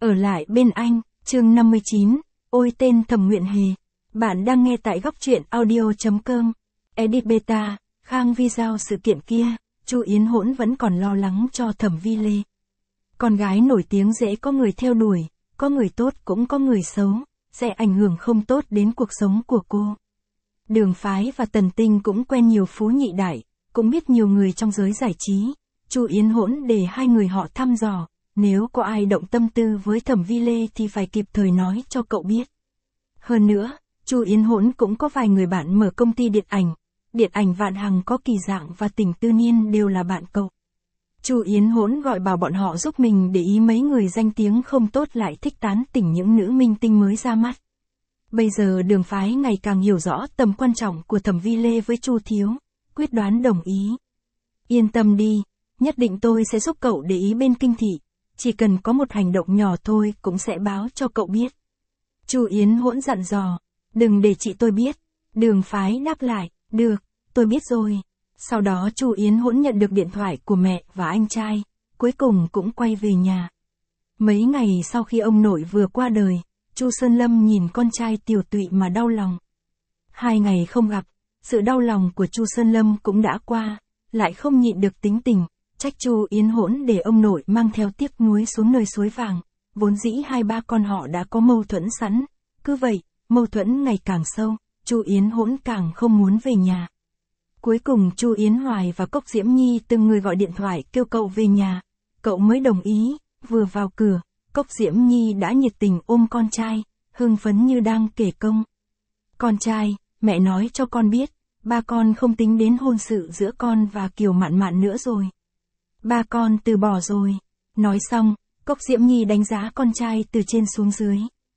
Ở lại bên anh, chương 59, ôi tên Thẩm Nguyện Hề. Bạn đang nghe tại góc truyện audio.com. Edit beta, Khang video sự kiện kia, Chu Yến Hỗn vẫn còn lo lắng cho Thẩm Vi Lê. Con gái nổi tiếng dễ có người theo đuổi, có người tốt cũng có người xấu, sẽ ảnh hưởng không tốt đến cuộc sống của cô. Đường Phái và Tần Tinh cũng quen nhiều phú nhị đại, cũng biết nhiều người trong giới giải trí. Chu Yến Hỗn để hai người họ thăm dò, nếu có ai động tâm tư với Thẩm Vi Lê thì phải kịp thời nói cho cậu biết. Hơn nữa, Chu Yến Hỗn cũng có vài người bạn mở công ty điện ảnh Vạn Hằng có Kỳ Dạng và Tỉnh Tư Niên đều là bạn cậu. Chu Yến Hỗn gọi bảo bọn họ giúp mình để ý mấy người danh tiếng không tốt lại thích tán tỉnh những nữ minh tinh mới ra mắt. Bây giờ Đường Phái ngày càng hiểu rõ tầm quan trọng của Thẩm Vi Lê với Chu Thiếu, quyết đoán đồng ý. Yên tâm đi, nhất định tôi sẽ giúp cậu để ý bên kinh thị, chỉ cần có một hành động nhỏ thôi cũng sẽ báo cho cậu biết. Chu Yến Hỗn dặn dò, đừng để chị tôi biết. Đường Phái đáp lại, được, tôi biết rồi. Sau đó Chu Yến Hỗn nhận được điện thoại của mẹ và anh trai, cuối cùng cũng quay về nhà. Mấy ngày sau khi ông nội vừa qua đời, Chu Sơn Lâm nhìn con trai tiều tụy mà đau lòng. 2 ngày không gặp, sự đau lòng của Chu Sơn Lâm cũng đã qua, lại không nhịn được tính tình, trách Chu Yến Hỗn để ông nội mang theo tiếc nuối xuống nơi suối vàng. Vốn dĩ hai ba con họ đã có mâu thuẫn sẵn, cứ vậy, mâu thuẫn ngày càng sâu, Chu Yến Hỗn càng không muốn về nhà. Cuối cùng Chu Yến Hoài và Cốc Diễm Nhi từng người gọi điện thoại kêu cậu về nhà, cậu mới đồng ý. Vừa vào cửa, Cốc Diễm Nhi đã nhiệt tình ôm con trai, hưng phấn như đang kể công. Con trai, mẹ nói cho con biết, ba con không tính đến hôn sự giữa con và Kiều Mạn Mạn nữa rồi. Ba con từ bỏ rồi. Nói xong, Cốc Diễm Nhi đánh giá con trai từ trên xuống dưới.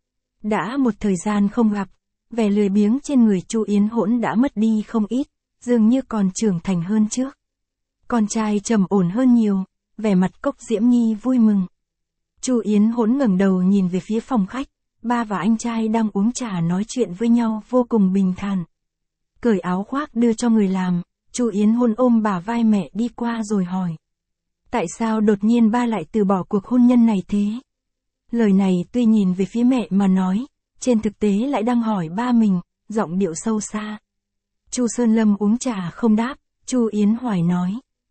Đã một thời gian không gặp, vẻ lười biếng trên người Chu Yến Hỗn đã mất đi không ít, dường như còn trưởng thành hơn trước. Con trai trầm ổn hơn nhiều, vẻ mặt Cốc Diễm Nhi vui mừng. Chu Yến Hỗn ngẩng đầu nhìn về phía phòng khách, ba và anh trai đang uống trà nói chuyện với nhau vô cùng bình thản. Cởi áo khoác đưa cho người làm, Chu Yến Hỗn ôm bả vai mẹ đi qua rồi hỏi. Tại sao đột nhiên ba lại từ bỏ cuộc hôn nhân này thế? Lời này tuy nhìn về phía mẹ mà nói, trên thực tế lại đang hỏi ba mình, giọng điệu sâu xa. Chu Sơn Lâm uống trà không đáp, Chu Yến Hoài nói.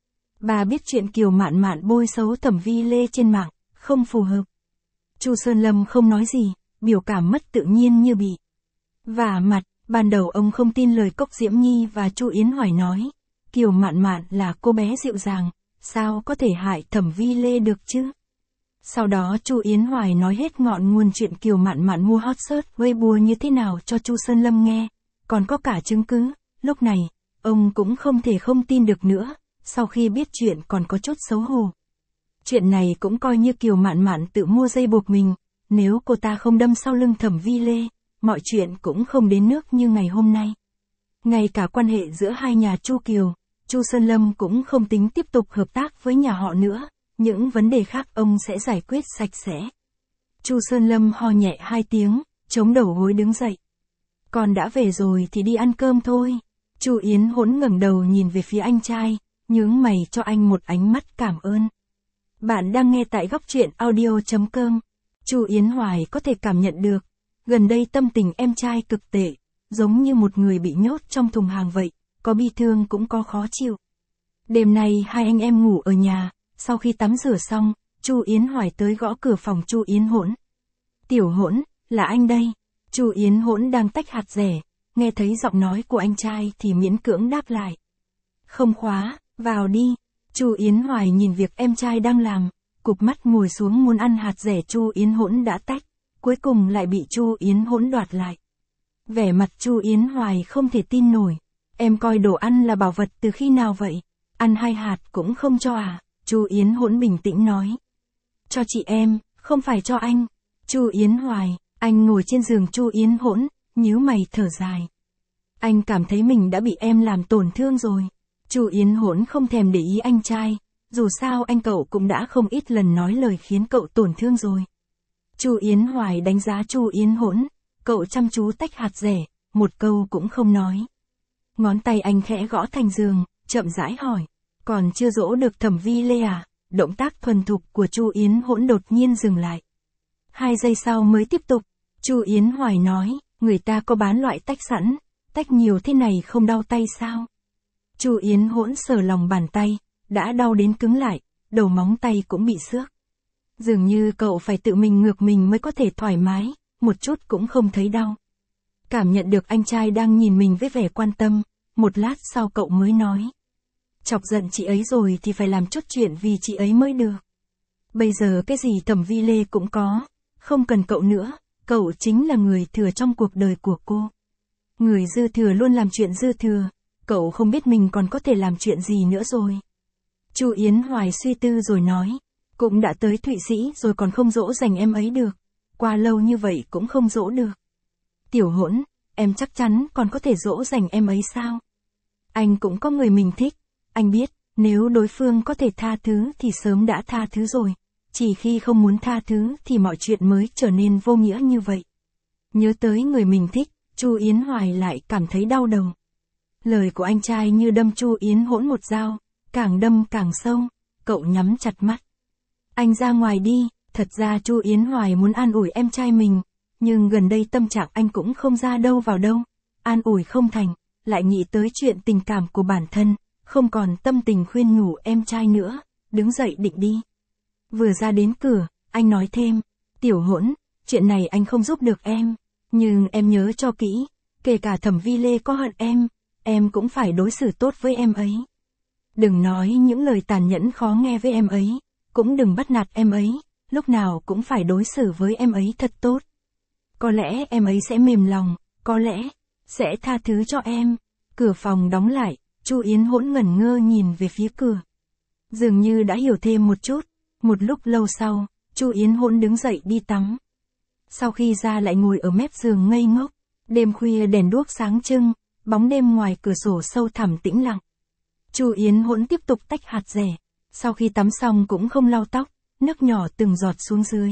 Bà biết chuyện Kiều Mạn Mạn bôi xấu Thẩm Vi Lê trên mạng, không phù hợp. Chu Sơn Lâm không nói gì, biểu cảm mất tự nhiên như bị vả mặt. Ban đầu ông không tin lời Cốc Diễm Nhi và Chu Yến Hoài nói. Kiều Mạn Mạn là cô bé dịu dàng, sao có thể hại Thẩm Vi Lê được chứ? Sau đó Chu Yến Hoài nói hết ngọn nguồn chuyện Kiều Mạn Mạn mua hot search Weibo như thế nào cho Chu Sơn Lâm nghe, còn có cả chứng cứ. Lúc này, ông cũng không thể không tin được nữa, sau khi biết chuyện còn có chút xấu hổ. Chuyện này cũng coi như Kiều Mạn Mạn tự mua dây buộc mình, nếu cô ta không đâm sau lưng Thẩm Vi Lê, mọi chuyện cũng không đến nước như ngày hôm nay. Ngay cả quan hệ giữa hai nhà Chu Kiều, Chu Sơn Lâm cũng không tính tiếp tục hợp tác với nhà họ nữa, những vấn đề khác ông sẽ giải quyết sạch sẽ. Chu Sơn Lâm ho nhẹ 2 tiếng, chống đầu gối đứng dậy. Con đã về rồi thì đi ăn cơm thôi. Chu Yến Hỗn ngẩng đầu nhìn về phía anh trai, nhướng mày cho anh một ánh mắt cảm ơn. Bạn đang nghe tại góc truyện audio.com. Chu Yến Hoài có thể cảm nhận được, gần đây tâm tình em trai cực tệ, giống như một người bị nhốt trong thùng hàng vậy, có bi thương cũng có khó chịu. Đêm nay hai anh em ngủ ở nhà, sau khi tắm rửa xong, Chu Yến Hoài tới gõ cửa phòng Chu Yến Hỗn. Tiểu Hỗn, là anh đây. Chu Yến Hỗn đang tách hạt dẻ, nghe thấy giọng nói của anh trai thì miễn cưỡng đáp lại. Không khóa, vào đi. Chu Yến Hoài nhìn việc em trai đang làm, cụp mắt ngồi xuống muốn ăn hạt dẻ Chu Yến Hỗn đã tách, cuối cùng lại bị Chu Yến Hỗn đoạt lại. Vẻ mặt Chu Yến Hoài không thể tin nổi. Em coi đồ ăn là bảo vật từ khi nào vậy? Ăn 2 hạt cũng không cho à? Chu Yến Hỗn bình tĩnh nói. Cho chị em, không phải cho anh. Chu Yến Hoài, anh ngồi trên giường Chu Yến Hỗn, nhíu mày thở dài. Anh cảm thấy mình đã bị em làm tổn thương rồi. Chu Yến Hỗn không thèm để ý anh trai, dù sao anh cậu cũng đã không ít lần nói lời khiến cậu tổn thương rồi. Chu Yến Hoài đánh giá Chu Yến Hỗn, cậu chăm chú tách hạt dẻ, một câu cũng không nói. Ngón tay anh khẽ gõ thành giường, chậm rãi hỏi, còn chưa dỗ được Thẩm Vi Lê à? Động tác thuần thục của Chu Yến Hỗn đột nhiên dừng lại. 2 giây sau mới tiếp tục. Chu Yến Hoài nói, người ta có bán loại tách sẵn, tách nhiều thế này không đau tay sao? Chu Yến Hỗn sờ lòng bàn tay, đã đau đến cứng lại, đầu móng tay cũng bị xước. Dường như cậu phải tự mình ngược mình mới có thể thoải mái, một chút cũng không thấy đau. Cảm nhận được anh trai đang nhìn mình với vẻ quan tâm, một lát sau cậu mới nói. Chọc giận chị ấy rồi thì phải làm chút chuyện vì chị ấy mới được. Bây giờ cái gì Thẩm Vi Lê cũng có, không cần cậu nữa, cậu chính là người thừa trong cuộc đời của cô. Người dư thừa luôn làm chuyện dư thừa, cậu không biết mình còn có thể làm chuyện gì nữa rồi. Chu Yến Hoài suy tư rồi nói, cũng đã tới Thụy Sĩ rồi còn không dỗ dành em ấy được, qua lâu như vậy cũng không dỗ được. Tiểu Hỗn, em chắc chắn còn có thể dỗ dành em ấy sao? Anh cũng có người mình thích, anh biết, nếu đối phương có thể tha thứ thì sớm đã tha thứ rồi, chỉ khi không muốn tha thứ thì mọi chuyện mới trở nên vô nghĩa như vậy. Nhớ tới người mình thích, Chu Yến Hoài lại cảm thấy đau đầu. Lời của anh trai như đâm Chu Yến Hỗn một dao, càng đâm càng sâu, cậu nhắm chặt mắt. Anh ra ngoài đi, thật ra Chu Yến Hoài muốn an ủi em trai mình, nhưng gần đây tâm trạng anh cũng không ra đâu vào đâu, an ủi không thành, lại nghĩ tới chuyện tình cảm của bản thân, không còn tâm tình khuyên nhủ em trai nữa, đứng dậy định đi. Vừa ra đến cửa, anh nói thêm, Tiểu Hỗn, chuyện này anh không giúp được em, nhưng em nhớ cho kỹ, kể cả Thẩm Vi Lê có hận em cũng phải đối xử tốt với em ấy. Đừng nói những lời tàn nhẫn khó nghe với em ấy, cũng đừng bắt nạt em ấy, lúc nào cũng phải đối xử với em ấy thật tốt. Có lẽ em ấy sẽ mềm lòng, có lẽ sẽ tha thứ cho em. Cửa phòng đóng lại, Chu Yến Hỗn ngẩn ngơ nhìn về phía cửa. Dường như đã hiểu thêm một chút, một lúc lâu sau, Chu Yến Hỗn đứng dậy đi tắm. Sau khi ra lại ngồi ở mép giường ngây ngốc, đêm khuya đèn đuốc sáng trưng, bóng đêm ngoài cửa sổ sâu thẳm tĩnh lặng. Chu Yến Hỗn tiếp tục tách hạt dẻ, sau khi tắm xong cũng không lau tóc, nước nhỏ từng giọt xuống dưới.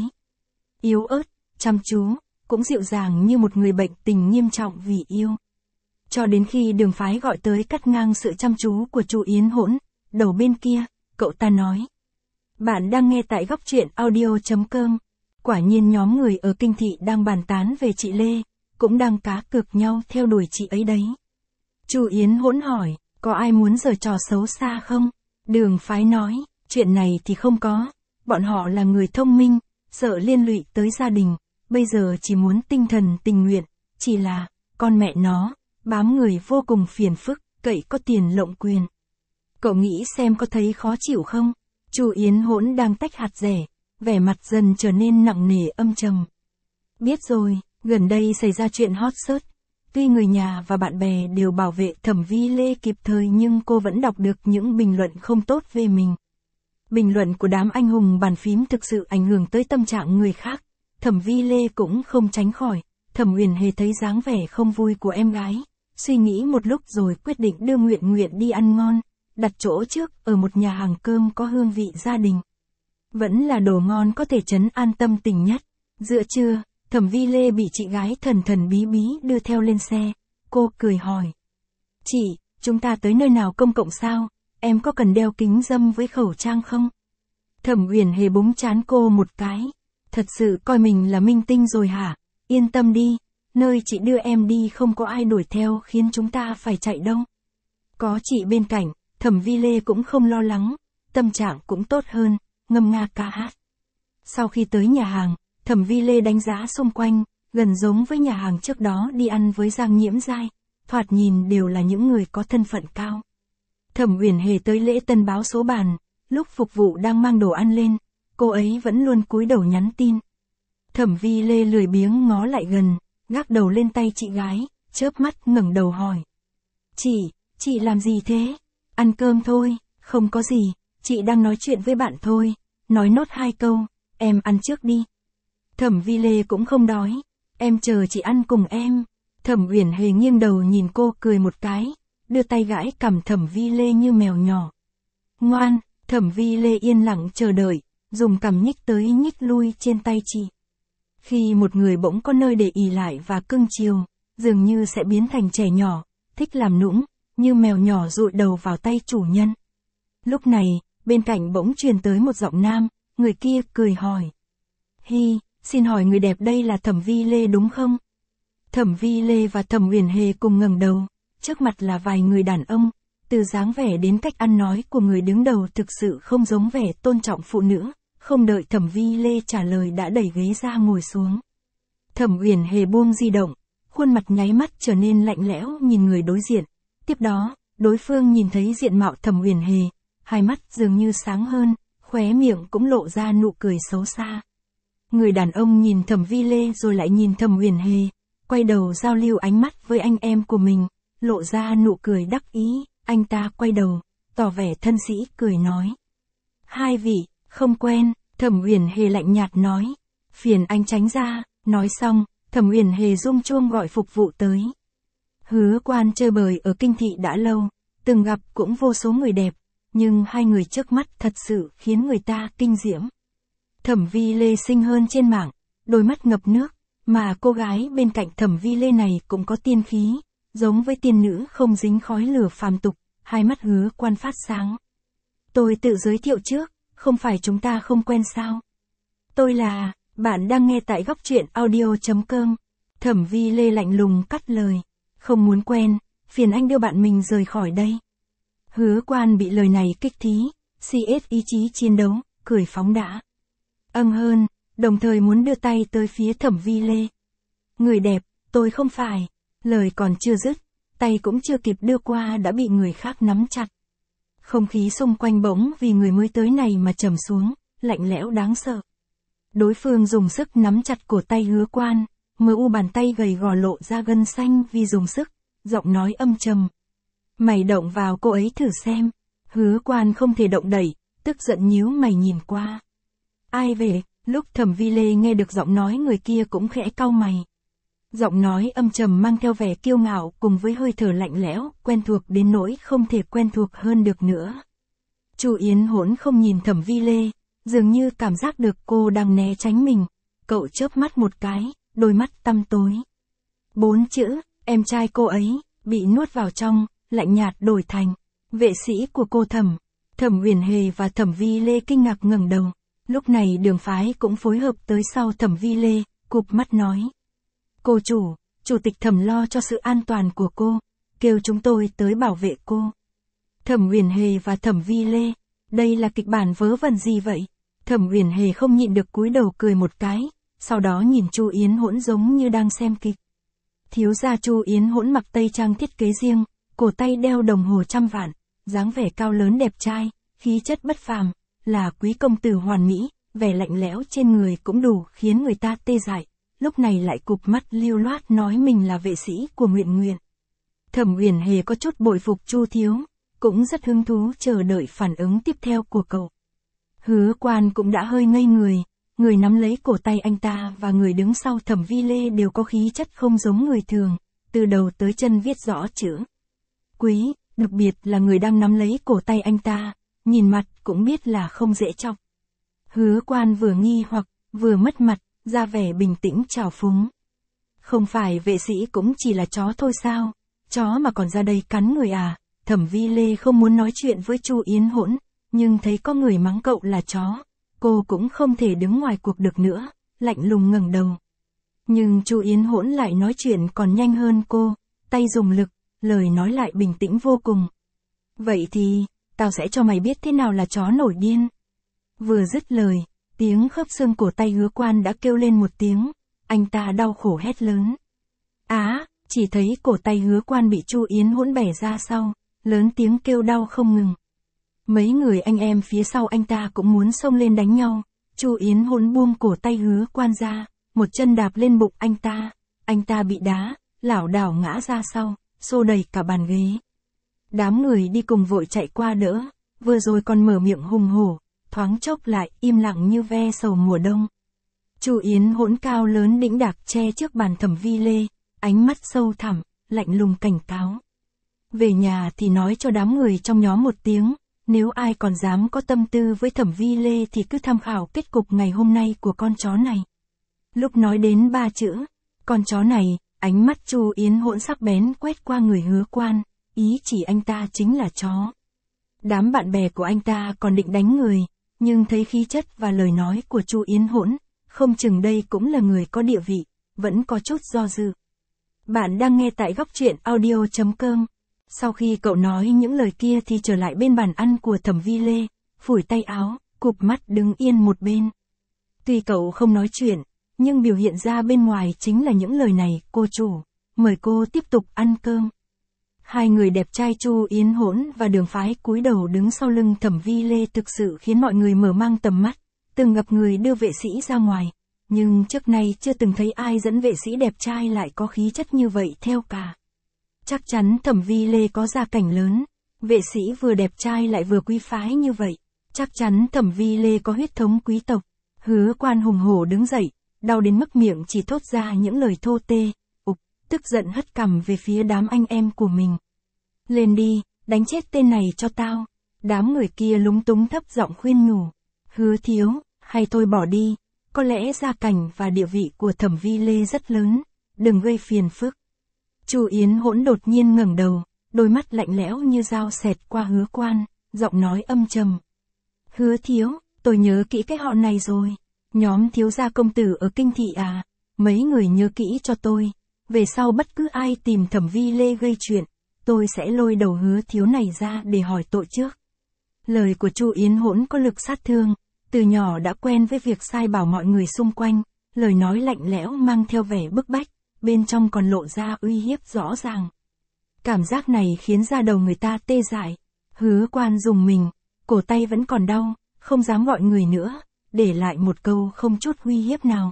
Yếu ớt, chăm chú, cũng dịu dàng như một người bệnh tình nghiêm trọng vì yêu. Cho đến khi Đường Phái gọi tới cắt ngang sự chăm chú của Chu Yến Hỗn, đầu bên kia, cậu ta nói. Bạn đang nghe tại góc truyện audio.com. Quả nhiên nhóm người ở Kinh Thị đang bàn tán về chị Lê, cũng đang cá cược nhau theo đuổi chị ấy đấy. Chu Yến Hỗn hỏi, có ai muốn giở trò xấu xa không? Đường Phái nói, chuyện này thì không có, bọn họ là người thông minh, sợ liên lụy tới gia đình, bây giờ chỉ muốn tinh thần tình nguyện, chỉ là, con mẹ nó, bám người vô cùng phiền phức, cậy có tiền lộng quyền. Cậu nghĩ xem có thấy khó chịu không? Chu Yến Hỗn đang tách hạt dẻ, vẻ mặt dần trở nên nặng nề âm trầm. Biết rồi, gần đây xảy ra chuyện hot search. Tuy người nhà và bạn bè đều bảo vệ Thẩm Vi Lê kịp thời nhưng cô vẫn đọc được những bình luận không tốt về mình. Bình luận của đám anh hùng bàn phím thực sự ảnh hưởng tới tâm trạng người khác. Thẩm Vi Lê cũng không tránh khỏi. Thẩm Uyển Hề thấy dáng vẻ không vui của em gái, suy nghĩ một lúc rồi quyết định đưa Nguyện Nguyện đi ăn ngon, đặt chỗ trước ở một nhà hàng cơm có hương vị gia đình. Vẫn là đồ ngon có thể trấn an tâm tình nhất. Giữa trưa, Thẩm Vi Lê bị chị gái thần thần bí bí đưa theo lên xe. Cô cười hỏi. Chị, chúng ta tới nơi nào công cộng sao? Em có cần đeo kính râm với khẩu trang không? Thẩm Uyển Hề búng trán cô một cái. Thật sự coi mình là minh tinh rồi hả? Yên tâm đi, nơi chị đưa em đi không có ai đuổi theo khiến chúng ta phải chạy đâu. Có chị bên cạnh, Thẩm Vi Lê cũng không lo lắng, tâm trạng cũng tốt hơn, ngâm nga ca hát. Sau khi tới nhà hàng, Thẩm Vi Lê đánh giá xung quanh, gần giống với nhà hàng trước đó đi ăn với Giang Nhiễm Giai, thoạt nhìn đều là những người có thân phận cao. Thẩm Uyển Hề tới lễ tân báo số bàn, lúc phục vụ đang mang đồ ăn lên, cô ấy vẫn luôn cúi đầu nhắn tin. Thẩm Vi Lê lười biếng ngó lại gần, gác đầu lên tay chị gái, chớp mắt ngẩng đầu hỏi. Chị làm gì thế? Ăn cơm thôi, không có gì, chị đang nói chuyện với bạn thôi, nói nốt 2 câu, em ăn trước đi. Thẩm Vi Lê cũng không đói, em chờ chị ăn cùng em. Thẩm Uyển Hề nghiêng đầu nhìn cô cười một cái, đưa tay gãi cằm Thẩm Vi Lê như mèo nhỏ. Ngoan, Thẩm Vi Lê yên lặng chờ đợi, dùng cằm nhích tới nhích lui trên tay chị. Khi một người bỗng có nơi để ỷ lại và cưng chiều, dường như sẽ biến thành trẻ nhỏ, thích làm nũng, như mèo nhỏ dụi đầu vào tay chủ nhân. Lúc này, bên cạnh bỗng truyền tới một giọng nam, người kia cười hỏi. Hi, xin hỏi người đẹp đây là Thẩm Vi Lê đúng không? Thẩm Vi Lê và Thẩm Uyển Hề cùng ngẩng đầu, trước mặt là vài người đàn ông, từ dáng vẻ đến cách ăn nói của người đứng đầu thực sự không giống vẻ tôn trọng phụ nữ, không đợi Thẩm Vi Lê trả lời đã đẩy ghế ra ngồi xuống. Thẩm Uyển Hề buông di động, khuôn mặt nháy mắt trở nên lạnh lẽo nhìn người đối diện, tiếp đó, đối phương nhìn thấy diện mạo Thẩm Uyển Hề, hai mắt dường như sáng hơn, khóe miệng cũng lộ ra nụ cười xấu xa. Người đàn ông nhìn Thẩm Vi Lê rồi lại nhìn Thẩm Uyển Hề, quay đầu giao lưu ánh mắt với anh em của mình, lộ ra nụ cười đắc ý, anh ta quay đầu, tỏ vẻ thân sĩ cười nói. Hai vị, không quen, Thẩm Uyển Hề lạnh nhạt nói, phiền anh tránh ra, nói xong, Thẩm Uyển Hề rung chuông gọi phục vụ tới. Hứa Quan chơi bời ở kinh thị đã lâu, từng gặp cũng vô số người đẹp, nhưng hai người trước mắt thật sự khiến người ta kinh diễm. Thẩm Vi Lê xinh hơn trên mạng, đôi mắt ngập nước, mà cô gái bên cạnh Thẩm Vi Lê này cũng có tiên khí, giống với tiên nữ không dính khói lửa phàm tục, hai mắt Hứa Quan phát sáng. Tôi tự giới thiệu trước, không phải chúng ta không quen sao? Tôi là, bạn đang nghe tại góc truyện audio.com. Thẩm Vi Lê lạnh lùng cắt lời, không muốn quen, phiền anh đưa bạn mình rời khỏi đây. Hứa Quan bị lời này kích thí, CS ý chí chiến đấu, cười phóng đãng. Hơn, đồng thời muốn đưa tay tới phía Thẩm Vi Lê. Người đẹp, tôi không phải, lời còn chưa dứt, tay cũng chưa kịp đưa qua đã bị người khác nắm chặt. Không khí xung quanh bỗng vì người mới tới này mà trầm xuống, lạnh lẽo đáng sợ. Đối phương dùng sức nắm chặt cổ tay Hứa Quan, mờ u bàn tay gầy gò lộ ra gân xanh vì dùng sức, giọng nói âm trầm. Mày động vào cô ấy thử xem. Hứa Quan không thể động đậy, tức giận nhíu mày nhìn qua. Ai về? Lúc Thẩm Vi Lê nghe được giọng nói người kia cũng khẽ cau mày. Giọng nói âm trầm mang theo vẻ kiêu ngạo cùng với hơi thở lạnh lẽo, quen thuộc đến nỗi không thể quen thuộc hơn được nữa. Chu Yến Hỗn không nhìn Thẩm Vi Lê, dường như cảm giác được cô đang né tránh mình. Cậu chớp mắt một cái, đôi mắt tăm tối. 4 chữ, em trai cô ấy, bị nuốt vào trong, lạnh nhạt đổi thành, vệ sĩ của cô Thẩm. Thẩm Uyển Hề và Thẩm Vi Lê kinh ngạc ngẩng đầu. Lúc này Đường Phái cũng phối hợp tới sau Thẩm Vi Lê, cụp mắt nói. Cô chủ tịch Thẩm lo cho sự an toàn của cô, kêu chúng tôi tới bảo vệ cô. Thẩm Uyển Hề và Thẩm Vi Lê, đây là kịch bản vớ vẩn gì vậy? Thẩm Uyển Hề không nhịn được cúi đầu cười một cái, sau đó nhìn Chu Yến Hỗn giống như đang xem kịch. Thiếu gia Chu Yến Hỗn mặc tây trang thiết kế riêng, cổ tay đeo đồng hồ trăm vạn, dáng vẻ cao lớn đẹp trai, khí chất bất phàm, là quý công tử hoàn mỹ, vẻ lạnh lẽo trên người cũng đủ khiến người ta tê dại, lúc này lại cụp mắt lưu loát nói mình là vệ sĩ của Nguyện Nguyện. Thẩm Uyển Hề có chút bội phục Chu thiếu, cũng rất hứng thú chờ đợi phản ứng tiếp theo của cậu. Hứa Quan cũng đã hơi ngây người nắm lấy cổ tay anh ta và người đứng sau Thẩm Vi Lê đều có khí chất không giống người thường, từ đầu tới chân viết rõ chữ quý, đặc biệt là người đang nắm lấy cổ tay anh ta, nhìn mặt cũng biết là không dễ chọc. Hứa Quan vừa nghi hoặc, vừa mất mặt, ra vẻ bình tĩnh trào phúng. Không phải vệ sĩ cũng chỉ là chó thôi sao, chó mà còn ra đây cắn người à? Thẩm Vi Lê không muốn nói chuyện với Chu Yến Hỗn, nhưng thấy có người mắng cậu là chó, cô cũng không thể đứng ngoài cuộc được nữa, lạnh lùng ngẩng đầu. Nhưng Chu Yến Hỗn lại nói chuyện còn nhanh hơn cô, tay dùng lực, lời nói lại bình tĩnh vô cùng. Vậy thì, tao sẽ cho mày biết thế nào là chó nổi điên. Vừa dứt lời, tiếng khớp xương cổ tay Hứa Quan đã kêu lên một tiếng, anh ta đau khổ hét lớn. Chỉ thấy cổ tay Hứa Quan bị Chu Yến Hỗn bẻ ra sau, lớn tiếng kêu đau không ngừng. Mấy người anh em phía sau anh ta cũng muốn xông lên đánh nhau, Chu Yến Hỗn buông cổ tay Hứa Quan ra, một chân đạp lên bụng anh ta bị đá, lảo đảo ngã ra sau, xô đầy cả bàn ghế. Đám người đi cùng vội chạy qua đỡ, vừa rồi còn mở miệng hùng hổ, thoáng chốc lại im lặng như ve sầu mùa đông. Chu Yến Hỗn cao lớn đĩnh đạc che trước bàn Thẩm Vi Lê, ánh mắt sâu thẳm, lạnh lùng cảnh cáo. Về nhà thì nói cho đám người trong nhóm một tiếng, nếu ai còn dám có tâm tư với Thẩm Vi Lê thì cứ tham khảo kết cục ngày hôm nay của con chó này. Lúc nói đến 3 chữ, con chó này, ánh mắt Chu Yến Hỗn sắc bén quét qua người Hứa Quan, ý chỉ anh ta chính là chó. Đám bạn bè của anh ta còn định đánh người, nhưng thấy khí chất và lời nói của Chu Yến Hỗn, không chừng đây cũng là người có địa vị, vẫn có chút do dự. Bạn đang nghe tại góc truyện audio.com. Sau khi cậu nói những lời kia thì trở lại bên bàn ăn của Thẩm Vi Lê, phủi tay áo, cụp mắt đứng yên một bên. Tuy cậu không nói chuyện, nhưng biểu hiện ra bên ngoài chính là những lời này, cô chủ, mời cô tiếp tục ăn cơm. Hai người đẹp trai Chu Yến Hỗn và Đường Phái cúi đầu đứng sau lưng Thẩm Vi Lê thực sự khiến mọi người mở mang tầm mắt, từng gặp người đưa vệ sĩ ra ngoài, nhưng trước nay chưa từng thấy ai dẫn vệ sĩ đẹp trai lại có khí chất như vậy theo cả. Chắc chắn Thẩm Vi Lê có gia cảnh lớn, vệ sĩ vừa đẹp trai lại vừa quý phái như vậy, chắc chắn Thẩm Vi Lê có huyết thống quý tộc. Hứa Quan hùng hổ đứng dậy, đau đến mức miệng chỉ thốt ra những lời thô tê, tức giận hất cằm về phía đám anh em của mình. Lên đi, đánh chết tên này cho tao. Đám người kia lúng túng thấp giọng khuyên nhủ. Hứa thiếu, hay thôi bỏ đi, có lẽ gia cảnh và địa vị của Thẩm Vi Lê rất lớn, đừng gây phiền phức. Chu Yến Hỗn đột nhiên ngẩng đầu, đôi mắt lạnh lẽo như dao xẹt qua Hứa Quan, giọng nói âm trầm. Hứa thiếu, tôi nhớ kỹ cái họ này rồi. Nhóm thiếu gia công tử ở Kinh Thị à, mấy người nhớ kỹ cho tôi. Về sau bất cứ ai tìm Thẩm Vi Lê gây chuyện, tôi sẽ lôi đầu Hứa thiếu này ra để hỏi tội trước. Lời của Chu Yến Hỗn có lực sát thương, từ nhỏ đã quen với việc sai bảo mọi người xung quanh, lời nói lạnh lẽo mang theo vẻ bức bách, bên trong còn lộ ra uy hiếp rõ ràng. Cảm giác này khiến da đầu người ta tê dại. Hứa Quan rùng mình, cổ tay vẫn còn đau, không dám gọi người nữa, để lại một câu không chút uy hiếp nào.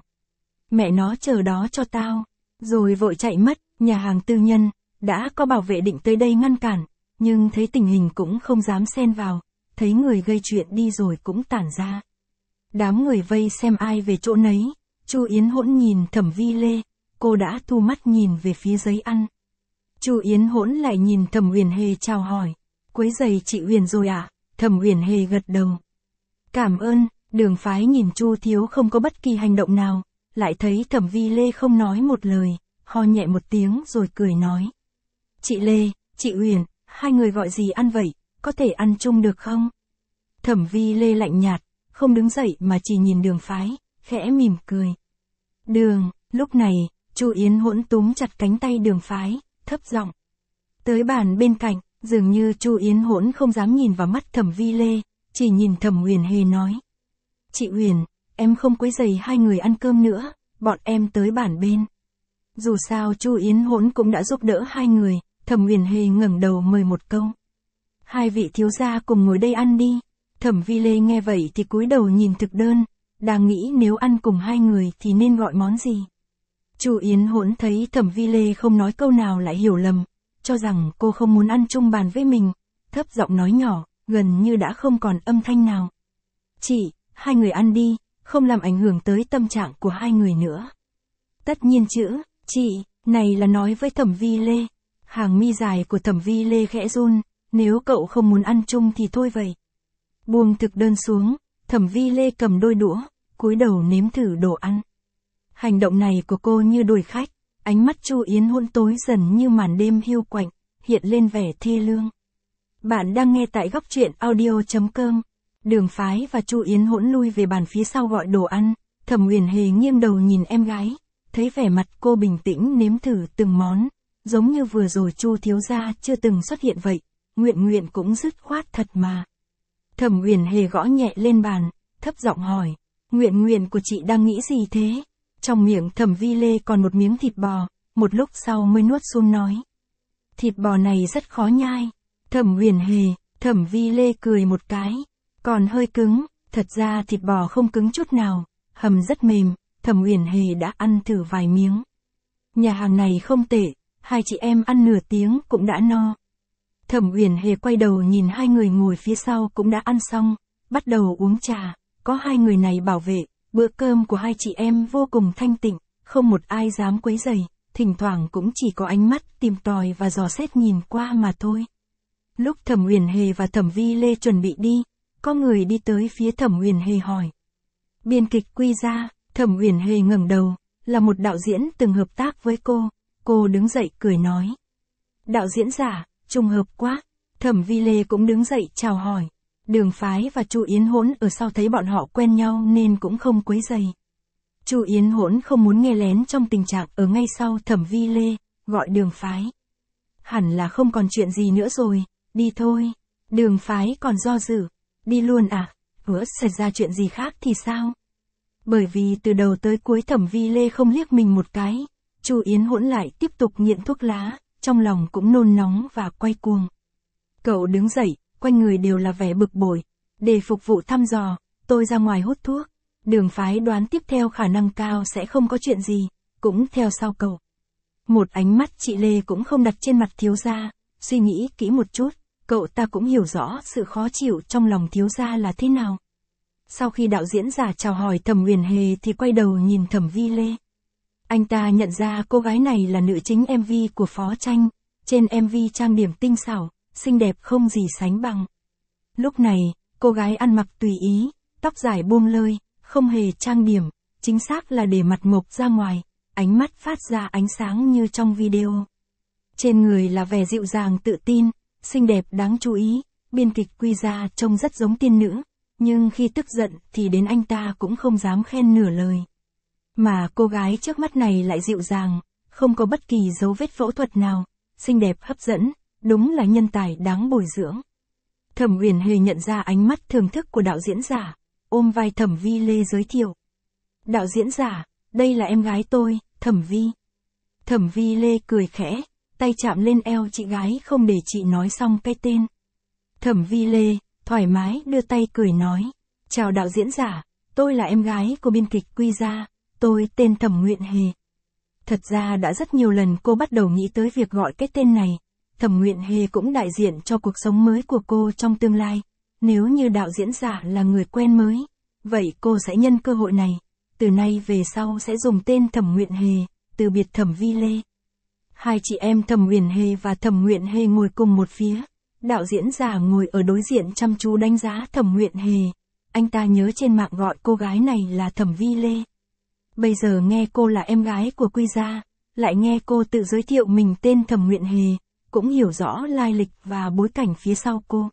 Mẹ nó chờ đó cho tao. Rồi vội chạy mất, nhà hàng tư nhân, đã có bảo vệ định tới đây ngăn cản, nhưng thấy tình hình cũng không dám xen vào, thấy người gây chuyện đi rồi cũng tản ra. Đám người vây xem ai về chỗ nấy, Chu Yến Hỗn nhìn Thẩm Vi Lê, cô đã thu mắt nhìn về phía giấy ăn. Chu Yến Hỗn lại nhìn Thẩm Uyển Hề chào hỏi, quấy giày chị Uyển rồi à? Thẩm Uyển Hề gật đầu. Cảm ơn. Đường Phái nhìn Chu thiếu không có bất kỳ hành động nào, lại thấy Thẩm Vi Lê không nói một lời, ho nhẹ một tiếng rồi cười nói. Chị Lê, chị Uyển, hai người gọi gì ăn vậy, có thể ăn chung được không? Thẩm Vi Lê lạnh nhạt, không đứng dậy mà chỉ nhìn Đường Phái, khẽ mỉm cười. Lúc này, Chu Yến Hỗn túm chặt cánh tay Đường Phái, thấp giọng. Tới bàn bên cạnh, dường như Chu Yến Hỗn không dám nhìn vào mắt Thẩm Vi Lê, chỉ nhìn Thẩm Uyển Hề nói. Chị Uyển, em không quấy rầy hai người ăn cơm nữa, bọn em tới bàn bên. Dù sao Chu Yến Hỗn cũng đã giúp đỡ hai người, Thẩm Uyển Hề ngẩng đầu mời một câu. Hai vị thiếu gia cùng ngồi đây ăn đi. Thẩm Vi Lê nghe vậy thì cúi đầu nhìn thực đơn, đang nghĩ nếu ăn cùng hai người thì nên gọi món gì. Chu Yến Hỗn thấy Thẩm Vi Lê không nói câu nào lại hiểu lầm, cho rằng cô không muốn ăn chung bàn với mình, thấp giọng nói nhỏ, gần như đã không còn âm thanh nào. Chị, hai người ăn đi, không làm ảnh hưởng tới tâm trạng của hai người nữa. Tất nhiên chữ, chị, này là nói với Thẩm Vi Lê. Hàng mi dài của Thẩm Vi Lê khẽ run, nếu cậu không muốn ăn chung thì thôi vậy. Buông thực đơn xuống, Thẩm Vi Lê cầm đôi đũa, cúi đầu nếm thử đồ ăn. Hành động này của cô như đuổi khách, ánh mắt Chu Yến Hỗn tối dần như màn đêm hiu quạnh, hiện lên vẻ thê lương. Bạn đang nghe tại góc truyện audio.com. Đường Phái và Chu Yến Hỗn lui về bàn phía sau gọi đồ ăn, Thẩm Uyển Hề nghiêng đầu nhìn em gái, thấy vẻ mặt cô bình tĩnh nếm thử từng món, giống như vừa rồi Chu thiếu gia chưa từng xuất hiện vậy, Nguyện cũng dứt khoát thật mà. Thẩm Uyển Hề gõ nhẹ lên bàn, thấp giọng hỏi, Nguyện của chị đang nghĩ gì thế? Trong miệng Thẩm Vi Lê còn một miếng thịt bò, một lúc sau mới nuốt xuống nói. Thịt bò này rất khó nhai. Thẩm Uyển Hề, Thẩm Vi Lê cười một cái, còn hơi cứng, thật ra thịt bò không cứng chút nào, hầm rất mềm, Thẩm Uyển Hề đã ăn thử vài miếng. Nhà hàng này không tệ, hai chị em ăn nửa tiếng cũng đã no. Thẩm Uyển Hề quay đầu nhìn hai người ngồi phía sau cũng đã ăn xong, bắt đầu uống trà, có hai người này bảo vệ, bữa cơm của hai chị em vô cùng thanh tịnh, không một ai dám quấy rầy, thỉnh thoảng cũng chỉ có ánh mắt tìm tòi và dò xét nhìn qua mà thôi. Lúc Thẩm Uyển Hề và Thẩm Vi Lê chuẩn bị đi, có người đi tới phía Thẩm Uyển Hề hỏi. Biên kịch Quy Gia. Thẩm Uyển Hề ngẩng đầu, là một đạo diễn từng hợp tác với cô đứng dậy cười nói. Đạo diễn giả, trùng hợp quá. Thẩm Vi Lê cũng đứng dậy chào hỏi. Đường Phái và Chu Yến Hỗn ở sau thấy bọn họ quen nhau nên cũng không quấy rầy. Chu Yến Hỗn không muốn nghe lén trong tình trạng ở ngay sau Thẩm Vi Lê, gọi Đường Phái. Hẳn là không còn chuyện gì nữa rồi, đi thôi. Đường Phái còn do dự, đi luôn à, hứa xảy ra chuyện gì khác thì sao? Bởi vì từ đầu tới cuối Thẩm Vi Lê không liếc mình một cái, Chu Yến Hỗn lại tiếp tục nghiện thuốc lá, trong lòng cũng nôn nóng và quay cuồng. Cậu đứng dậy, quanh người đều là vẻ bực bội. Để phục vụ thăm dò, tôi ra ngoài hút thuốc. Đường Phái đoán tiếp theo khả năng cao sẽ không có chuyện gì, cũng theo sau cậu. Một ánh mắt chị Lê cũng không đặt trên mặt thiếu gia, suy nghĩ kỹ một chút, cậu ta cũng hiểu rõ sự khó chịu trong lòng thiếu gia là thế nào. Sau khi đạo diễn giả chào hỏi Thẩm Uyển Hề thì quay đầu nhìn Thẩm Vi Lê. Anh ta nhận ra cô gái này là nữ chính MV của Phó Tranh, trên MV trang điểm tinh xảo, xinh đẹp không gì sánh bằng. Lúc này, cô gái ăn mặc tùy ý, tóc dài buông lơi, không hề trang điểm, chính xác là để mặt mộc ra ngoài, ánh mắt phát ra ánh sáng như trong video. Trên người là vẻ dịu dàng tự tin, xinh đẹp đáng chú ý, biên kịch Quy Gia trông rất giống tiên nữ, nhưng khi tức giận thì đến anh ta cũng không dám khen nửa lời. Mà cô gái trước mắt này lại dịu dàng, không có bất kỳ dấu vết phẫu thuật nào, xinh đẹp hấp dẫn, đúng là nhân tài đáng bồi dưỡng. Thẩm Uyển Hề nhận ra ánh mắt thưởng thức của đạo diễn giả, ôm vai Thẩm Vi Lê giới thiệu. Đạo diễn giả, đây là em gái tôi, Thẩm Vi. Thẩm Vi Lê cười khẽ, tay chạm lên eo chị gái không để chị nói xong cái tên. Thẩm Vi Lê, thoải mái đưa tay cười nói. Chào đạo diễn giả, tôi là em gái của biên kịch Quy Gia, tôi tên Thẩm Uyển Hề. Thật ra đã rất nhiều lần cô bắt đầu nghĩ tới việc gọi cái tên này. Thẩm Uyển Hề cũng đại diện cho cuộc sống mới của cô trong tương lai. Nếu như đạo diễn giả là người quen mới, vậy cô sẽ nhân cơ hội này, từ nay về sau sẽ dùng tên Thẩm Uyển Hề, từ biệt Thẩm Vi Lê. Hai chị em Thẩm Uyển Hề và Thẩm Uyển Hề ngồi cùng một phía, đạo diễn giả ngồi ở đối diện chăm chú đánh giá Thẩm Uyển Hề. Anh ta nhớ trên mạng gọi cô gái này là Thẩm Vi Lê. Bây giờ nghe cô là em gái của Quy Gia, lại nghe cô tự giới thiệu mình tên Thẩm Uyển Hề, cũng hiểu rõ lai lịch và bối cảnh phía sau cô.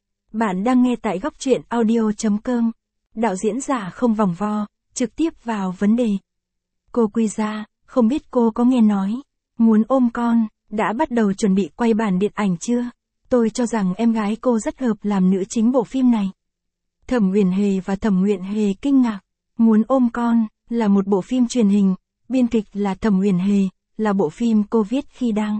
Bạn đang nghe tại góc truyện audio.com. Đạo diễn giả không vòng vo, trực tiếp vào vấn đề. Cô Quy Gia, không biết cô có nghe nói, muốn ôm con, đã bắt đầu chuẩn bị quay bản điện ảnh chưa? Tôi cho rằng em gái cô rất hợp làm nữ chính bộ phim này. Thẩm Uyển Hề và Thẩm Uyển Hề kinh ngạc. Muốn ôm con, là một bộ phim truyền hình, biên kịch là Thẩm Uyển Hề, là bộ phim cô viết khi đang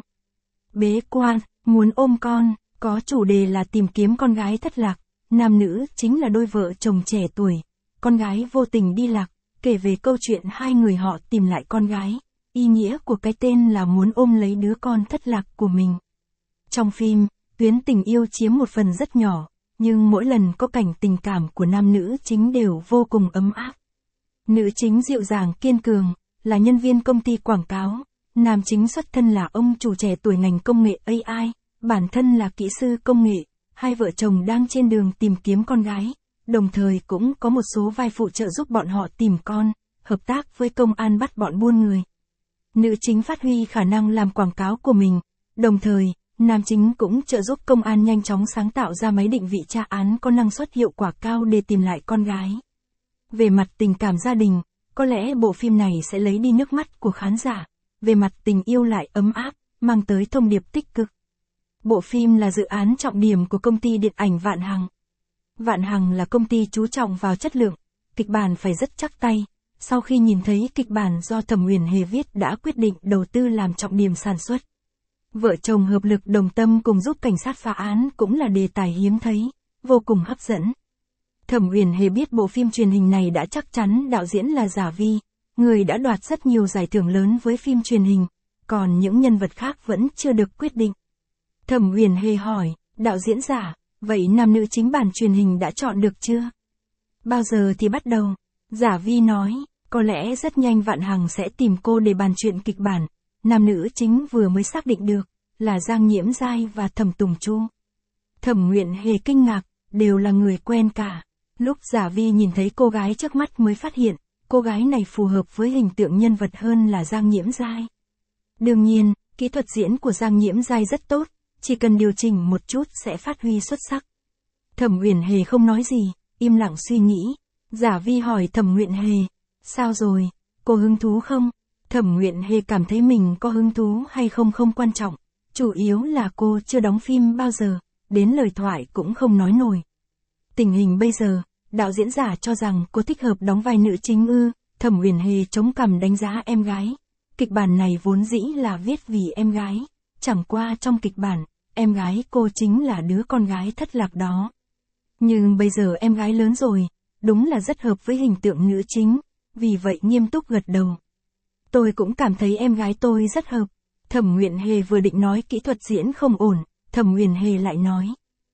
bế quan. Muốn ôm con, có chủ đề là tìm kiếm con gái thất lạc, nam nữ chính là đôi vợ chồng trẻ tuổi, con gái vô tình đi lạc, kể về câu chuyện hai người họ tìm lại con gái, ý nghĩa của cái tên là muốn ôm lấy đứa con thất lạc của mình. Trong phim, tuyến tình yêu chiếm một phần rất nhỏ, nhưng mỗi lần có cảnh tình cảm của nam nữ chính đều vô cùng ấm áp. Nữ chính dịu dàng kiên cường, là nhân viên công ty quảng cáo, nam chính xuất thân là ông chủ trẻ tuổi ngành công nghệ AI, bản thân là kỹ sư công nghệ, hai vợ chồng đang trên đường tìm kiếm con gái, đồng thời cũng có một số vai phụ trợ giúp bọn họ tìm con, hợp tác với công an bắt bọn buôn người. Nữ chính phát huy khả năng làm quảng cáo của mình, đồng thời, nam chính cũng trợ giúp công an nhanh chóng sáng tạo ra máy định vị tra án có năng suất hiệu quả cao để tìm lại con gái. Về mặt tình cảm gia đình, có lẽ bộ phim này sẽ lấy đi nước mắt của khán giả, về mặt tình yêu lại ấm áp, mang tới thông điệp tích cực. Bộ phim là dự án trọng điểm của công ty điện ảnh Vạn Hằng. Vạn Hằng là công ty chú trọng vào chất lượng, kịch bản phải rất chắc tay. Sau khi nhìn thấy kịch bản do Thẩm Uyển Hề viết đã quyết định đầu tư làm trọng điểm sản xuất. Vợ chồng hợp lực đồng tâm cùng giúp cảnh sát phá án cũng là đề tài hiếm thấy, vô cùng hấp dẫn. Thẩm Uyển Hề biết bộ phim truyền hình này đã chắc chắn đạo diễn là Giả Vi, người đã đoạt rất nhiều giải thưởng lớn với phim truyền hình, còn những nhân vật khác vẫn chưa được quyết định. Thẩm Uyển Hề hỏi, đạo diễn giả, vậy nam nữ chính bản truyền hình đã chọn được chưa? Bao giờ thì bắt đầu? Giả Vi nói, có lẽ rất nhanh Vạn Hằng sẽ tìm cô để bàn chuyện kịch bản. Nam nữ chính vừa mới xác định được, là Giang Nhiễm Giai và Thẩm Tùng Chu. Thẩm Uyển Hề kinh ngạc, đều là người quen cả. Lúc Giả Vi nhìn thấy cô gái trước mắt mới phát hiện, cô gái này phù hợp với hình tượng nhân vật hơn là Giang Nhiễm Giai. Đương nhiên, kỹ thuật diễn của Giang Nhiễm Giai rất tốt, chỉ cần điều chỉnh một chút sẽ phát huy xuất sắc. Thẩm Uyển Hề không nói gì, im lặng suy nghĩ. Giả Vi hỏi Thẩm Uyển Hề, sao rồi, cô hứng thú không? Thẩm Nguyện Hề cảm thấy mình có hứng thú hay không không quan trọng. Chủ yếu là cô chưa đóng phim bao giờ, đến lời thoại cũng không nói nổi. Tình hình bây giờ, đạo diễn giả cho rằng cô thích hợp đóng vai nữ chính ư? Thẩm Uyển Hề chống cằm đánh giá em gái. Kịch bản này vốn dĩ là viết vì em gái. Chẳng qua trong kịch bản, em gái cô chính là đứa con gái thất lạc đó. Nhưng bây giờ em gái lớn rồi, đúng là rất hợp với hình tượng nữ chính. Vì vậy nghiêm túc gật đầu. Tôi cũng cảm thấy em gái tôi rất hợp. Thẩm Uyển Hề vừa định nói kỹ thuật diễn không ổn, Thẩm Uyển Hề lại nói.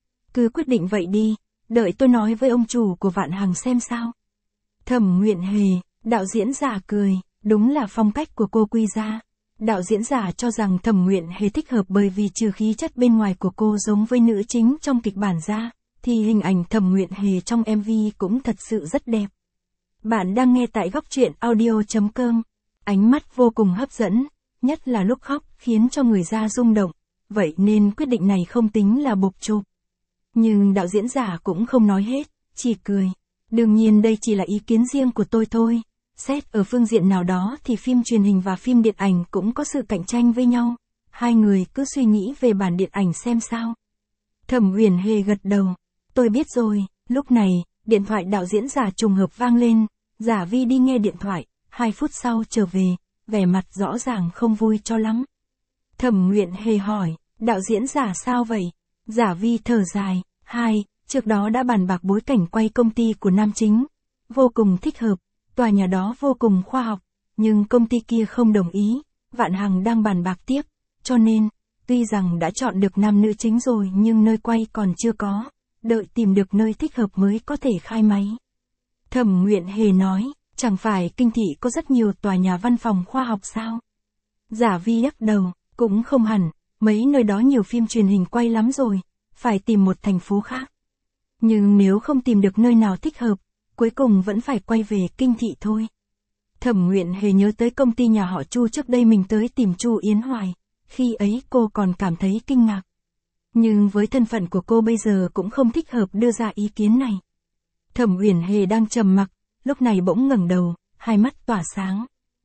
Cứ quyết định vậy đi, đợi tôi nói với ông chủ của Vạn Hằng xem sao. Thẩm Uyển Hề, đạo diễn giả cười, đúng là phong cách của cô quy ra. Đạo diễn giả cho rằng Thẩm Uyển Hề thích hợp bởi vì trừ khí chất bên ngoài của cô giống với nữ chính trong kịch bản ra, thì hình ảnh Thẩm Uyển Hề trong MV cũng thật sự rất đẹp. Bạn đang nghe tại góc truyện audio.com. Ánh mắt vô cùng hấp dẫn, nhất là lúc khóc khiến cho người ta rung động, vậy nên quyết định này không tính là bộc chộp. Nhưng đạo diễn giả cũng không nói hết, chỉ cười. Đương nhiên đây chỉ là ý kiến riêng của tôi thôi. Xét ở phương diện nào đó thì phim truyền hình và phim điện ảnh cũng có sự cạnh tranh với nhau. Hai người cứ suy nghĩ về bản điện ảnh xem sao. Thẩm Uyển Hề gật đầu. Tôi biết rồi. Lúc này, điện thoại đạo diễn giả trùng hợp vang lên. Giả Vi đi nghe điện thoại. 2 phút sau trở về, vẻ mặt rõ ràng không vui cho lắm. Thẩm Uyển Hề hỏi, đạo diễn giả sao vậy? Giả Vi thở dài, trước đó đã bàn bạc bối cảnh quay công ty của nam chính. Vô cùng thích hợp, tòa nhà đó vô cùng khoa học, nhưng công ty kia không đồng ý, Vạn Hằng đang bàn bạc tiếp, cho nên, tuy rằng đã chọn được nam nữ chính rồi nhưng nơi quay còn chưa có, đợi tìm được nơi thích hợp mới có thể khai máy. Thẩm Uyển Hề nói, chẳng phải Kinh Thị có rất nhiều tòa nhà văn phòng khoa học sao? Giả Vi lắc đầu, cũng không hẳn, mấy nơi đó nhiều phim truyền hình quay lắm rồi, phải tìm một thành phố khác. Nhưng nếu không tìm được nơi nào thích hợp, cuối cùng vẫn phải quay về Kinh Thị thôi. Thẩm Uyển Hề nhớ tới công ty nhà họ Chu trước đây mình tới tìm Chu Yến Hoài, khi ấy cô còn cảm thấy kinh ngạc. Nhưng với thân phận của cô bây giờ cũng không thích hợp đưa ra ý kiến này. Thẩm Uyển Hề đang trầm mặc, lúc này bỗng ngẩng đầu, hai mắt tỏa sáng.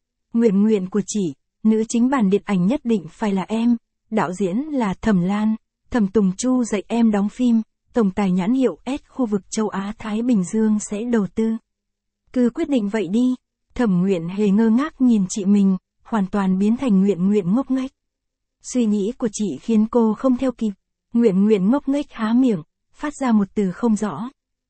Nguyện của chị, nữ chính bản điện ảnh nhất định phải là em, đạo diễn là Thẩm Lan, Thẩm Tùng Chu dạy em đóng phim, tổng tài nhãn hiệu S khu vực châu Á Thái Bình Dương sẽ đầu tư. Cứ quyết định vậy đi. Thẩm Uyển Hề ngơ ngác nhìn chị mình, hoàn toàn biến thành Nguyện ngốc nghếch. Suy nghĩ của chị khiến cô không theo kịp. Nguyện ngốc nghếch há miệng, phát ra một từ không rõ.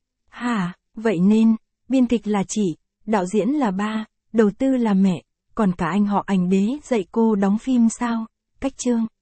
Hả, vậy nên, biên kịch là chị, đạo diễn là ba, đầu tư là mẹ, còn cả anh họ Ảnh Đế dạy cô đóng phim sao? Cách chương.